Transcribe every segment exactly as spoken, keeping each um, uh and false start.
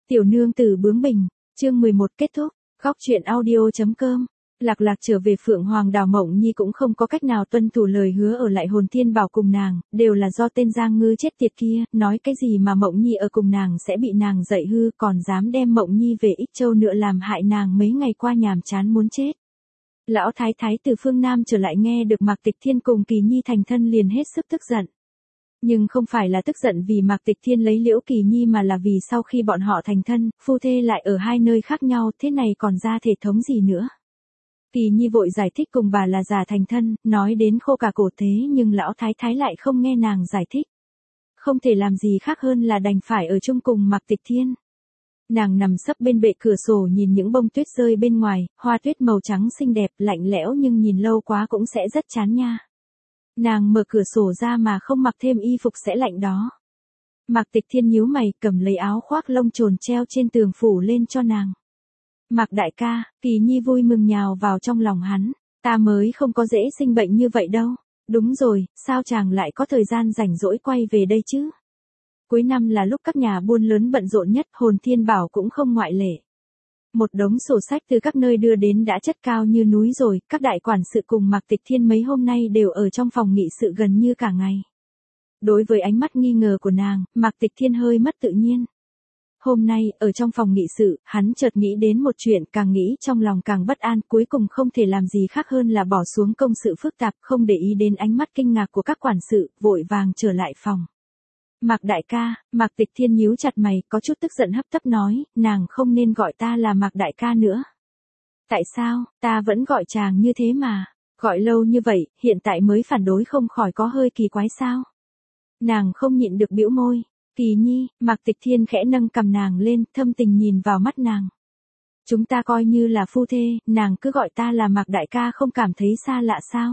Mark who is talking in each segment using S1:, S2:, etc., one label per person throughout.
S1: Tiểu nương tử bướng bỉnh, chương mười một kết thúc, góc truyện audio.com. Lạc Lạc trở về Phượng Hoàng đảo, Mộng Nhi cũng không có cách nào tuân thủ lời hứa ở lại Hồn Thiên Bảo cùng nàng, đều là do tên Giang Ngư chết tiệt kia, nói cái gì mà Mộng Nhi ở cùng nàng sẽ bị nàng dạy hư, còn dám đem Mộng Nhi về Ích Châu nữa, làm hại nàng mấy ngày qua nhàm chán muốn chết. Lão thái thái từ phương Nam trở lại nghe được Mạc Tịch Thiên cùng Kỳ Nhi thành thân liền hết sức tức giận. Nhưng không phải là tức giận vì Mạc Tịch Thiên lấy Liễu Kỳ Nhi, mà là vì sau khi bọn họ thành thân, phu thê lại ở hai nơi khác nhau, thế này còn ra thể thống gì nữa. Kỳ Nhi vội giải thích cùng bà là giả thành thân, nói đến khô cả cổ thế, nhưng lão thái thái lại không nghe nàng giải thích. Không thể làm gì khác hơn là đành phải ở chung cùng Mạc Tịch Thiên. Nàng nằm sấp bên bệ cửa sổ nhìn những bông tuyết rơi bên ngoài, hoa tuyết màu trắng xinh đẹp, lạnh lẽo nhưng nhìn lâu quá cũng sẽ rất chán nha. Nàng mở cửa sổ ra mà không mặc thêm y phục sẽ lạnh đó. Mạc Tịch Thiên nhíu mày, cầm lấy áo khoác lông trồn treo trên tường phủ lên cho nàng. Mạc đại ca, Kỳ Nhi vui mừng nhào vào trong lòng hắn. Ta mới không có dễ sinh bệnh như vậy đâu. Đúng rồi, sao chàng lại có thời gian rảnh rỗi quay về đây chứ? Cuối năm là lúc các nhà buôn lớn bận rộn nhất, Hồn Thiên Bảo cũng không ngoại lệ. Một đống sổ sách từ các nơi đưa đến đã chất cao như núi rồi, các đại quản sự cùng Mạc Tịch Thiên mấy hôm nay đều ở trong phòng nghị sự gần như cả ngày. Đối với ánh mắt nghi ngờ của nàng, Mạc Tịch Thiên hơi mất tự nhiên. Hôm nay, ở trong phòng nghị sự, hắn chợt nghĩ đến một chuyện, càng nghĩ trong lòng càng bất an, cuối cùng không thể làm gì khác hơn là bỏ xuống công sự phức tạp, không để ý đến ánh mắt kinh ngạc của các quản sự, vội vàng trở lại phòng. Mạc đại ca, Mạc Tịch Thiên nhíu chặt mày, có chút tức giận hấp tấp nói, nàng không nên gọi ta là Mạc đại ca nữa. Tại sao, ta vẫn gọi chàng như thế mà, gọi lâu như vậy, hiện tại mới phản đối không khỏi có hơi kỳ quái sao? Nàng không nhịn được bĩu môi. Kỳ Nhi, Mạc Tịch Thiên khẽ nâng cằm nàng lên, thâm tình nhìn vào mắt nàng. Chúng ta coi như là phu thê, nàng cứ gọi ta là Mạc đại ca không cảm thấy xa lạ sao?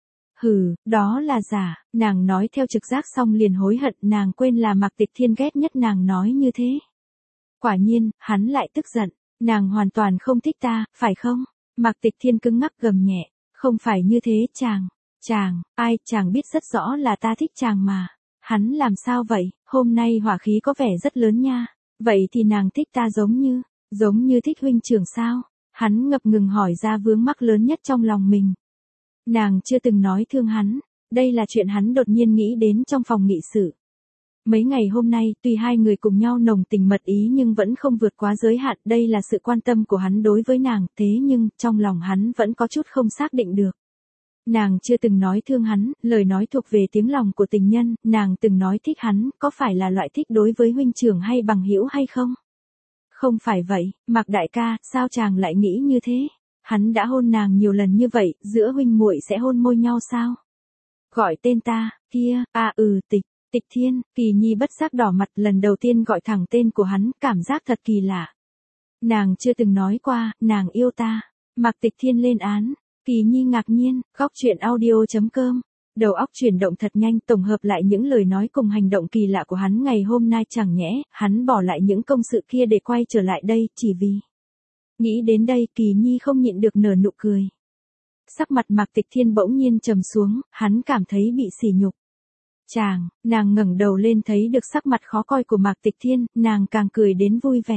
S1: Hừ, đó là giả, nàng nói theo trực giác xong liền hối hận, nàng quên là Mạc Tịch Thiên ghét nhất nàng nói như thế. Quả nhiên, hắn lại tức giận, nàng hoàn toàn không thích ta, phải không? Mạc Tịch Thiên cứng ngắc gầm nhẹ, không phải như thế chàng, chàng, ai, chàng biết rất rõ là ta thích chàng mà. Hắn làm sao vậy, hôm nay hỏa khí có vẻ rất lớn nha, vậy thì nàng thích ta giống như, giống như thích huynh trưởng sao? Hắn ngập ngừng hỏi ra vướng mắc lớn nhất trong lòng mình. Nàng chưa từng nói thương hắn, đây là chuyện hắn đột nhiên nghĩ đến trong phòng nghị sự. Mấy ngày hôm nay, tuy hai người cùng nhau nồng tình mật ý nhưng vẫn không vượt quá giới hạn, đây là sự quan tâm của hắn đối với nàng, thế nhưng, trong lòng hắn vẫn có chút không xác định được. Nàng chưa từng nói thương hắn, lời nói thuộc về tiếng lòng của tình nhân, nàng từng nói thích hắn, có phải là loại thích đối với huynh trưởng hay bằng hữu hay không? Không phải vậy, Mạc đại ca, sao chàng lại nghĩ như thế? Hắn đã hôn nàng nhiều lần như vậy, giữa huynh muội sẽ hôn môi nhau sao? Gọi tên ta, kia, à ừ Tịch, Tịch Thiên, Kỳ Nhi bất giác đỏ mặt, lần đầu tiên gọi thẳng tên của hắn, cảm giác thật kỳ lạ. Nàng chưa từng nói qua, nàng yêu ta. Mạc Tịch Thiên lên án. Kỳ Nhi ngạc nhiên, góc truyện audio.com. Đầu óc chuyển động thật nhanh, tổng hợp lại những lời nói cùng hành động kỳ lạ của hắn ngày hôm nay, chẳng nhẽ, hắn bỏ lại những công sự kia để quay trở lại đây, chỉ vì. Nghĩ đến đây, Kỳ Nhi không nhịn được nở nụ cười. Sắc mặt Mạc Tịch Thiên bỗng nhiên trầm xuống, hắn cảm thấy bị sỉ nhục. Chàng, nàng ngẩng đầu lên thấy được sắc mặt khó coi của Mạc Tịch Thiên, nàng càng cười đến vui vẻ.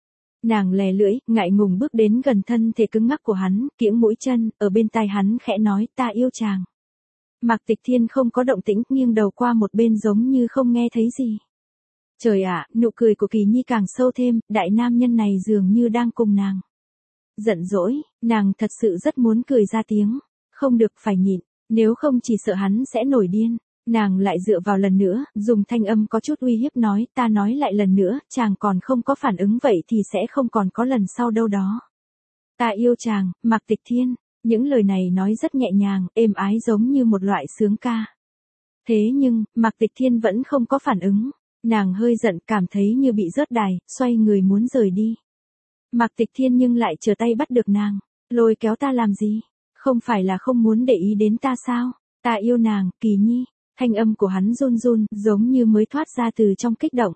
S1: Nàng lè lưỡi, ngại ngùng bước đến gần thân thể cứng ngắc của hắn, kiễng mũi chân, ở bên tai hắn khẽ nói, ta yêu chàng. Mạc Tịch Thiên không có động tĩnh, nghiêng đầu qua một bên giống như không nghe thấy gì. Trời ạ, nụ cười của Kỳ Nhi càng sâu thêm, đại nam nhân này dường như đang cùng nàng. Giận dỗi, nàng thật sự rất muốn cười ra tiếng. Không được, phải nhịn, nếu không chỉ sợ hắn sẽ nổi điên. Nàng lại dựa vào lần nữa, dùng thanh âm có chút uy hiếp nói, ta nói lại lần nữa, chàng còn không có phản ứng vậy thì sẽ không còn có lần sau đâu đó. Ta yêu chàng, Mạc Tịch Thiên, những lời này nói rất nhẹ nhàng, êm ái giống như một loại sướng ca. Thế nhưng, Mạc Tịch Thiên vẫn không có phản ứng, nàng hơi giận, cảm thấy như bị rớt đài, xoay người muốn rời đi. Mạc Tịch Thiên nhưng lại trở tay bắt được nàng, lôi kéo ta làm gì, không phải là không muốn để ý đến ta sao, ta yêu nàng, Kỳ Nhi. Thanh âm của hắn run run, giống như mới thoát ra từ trong kích động.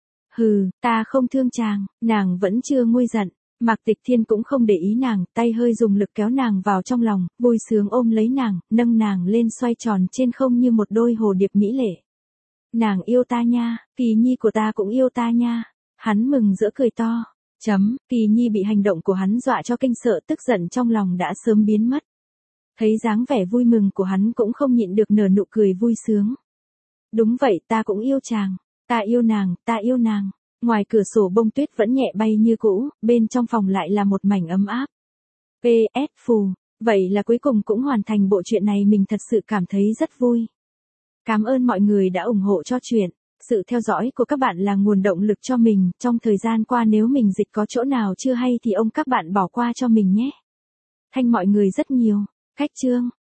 S1: Hừ, ta không thương chàng, nàng vẫn chưa nguôi giận. Mạc Tịch Thiên cũng không để ý nàng, tay hơi dùng lực kéo nàng vào trong lòng, vui sướng ôm lấy nàng, nâng nàng lên xoay tròn trên không như một đôi hồ điệp mỹ lệ. Nàng yêu ta nha, Kỳ Nhi của ta cũng yêu ta nha. Hắn mừng rỡ cười to. Chấm, Kỳ Nhi bị hành động của hắn dọa cho kinh sợ, tức giận trong lòng đã sớm biến mất. Thấy dáng vẻ vui mừng của hắn cũng không nhịn được nở nụ cười vui sướng. Đúng vậy, ta cũng yêu chàng. Ta yêu nàng, ta yêu nàng. Ngoài cửa sổ bông tuyết vẫn nhẹ bay như cũ, bên trong phòng lại là một mảnh ấm áp. pê ét Phù, vậy là cuối cùng cũng hoàn thành bộ truyện này, mình thật sự cảm thấy rất vui. Cảm ơn mọi người đã ủng hộ cho truyện. Sự theo dõi của các bạn là nguồn động lực cho mình, trong thời gian qua nếu mình dịch có chỗ nào chưa hay thì ông các bạn bỏ qua cho mình nhé. Thanh mọi người rất nhiều. Khách chương.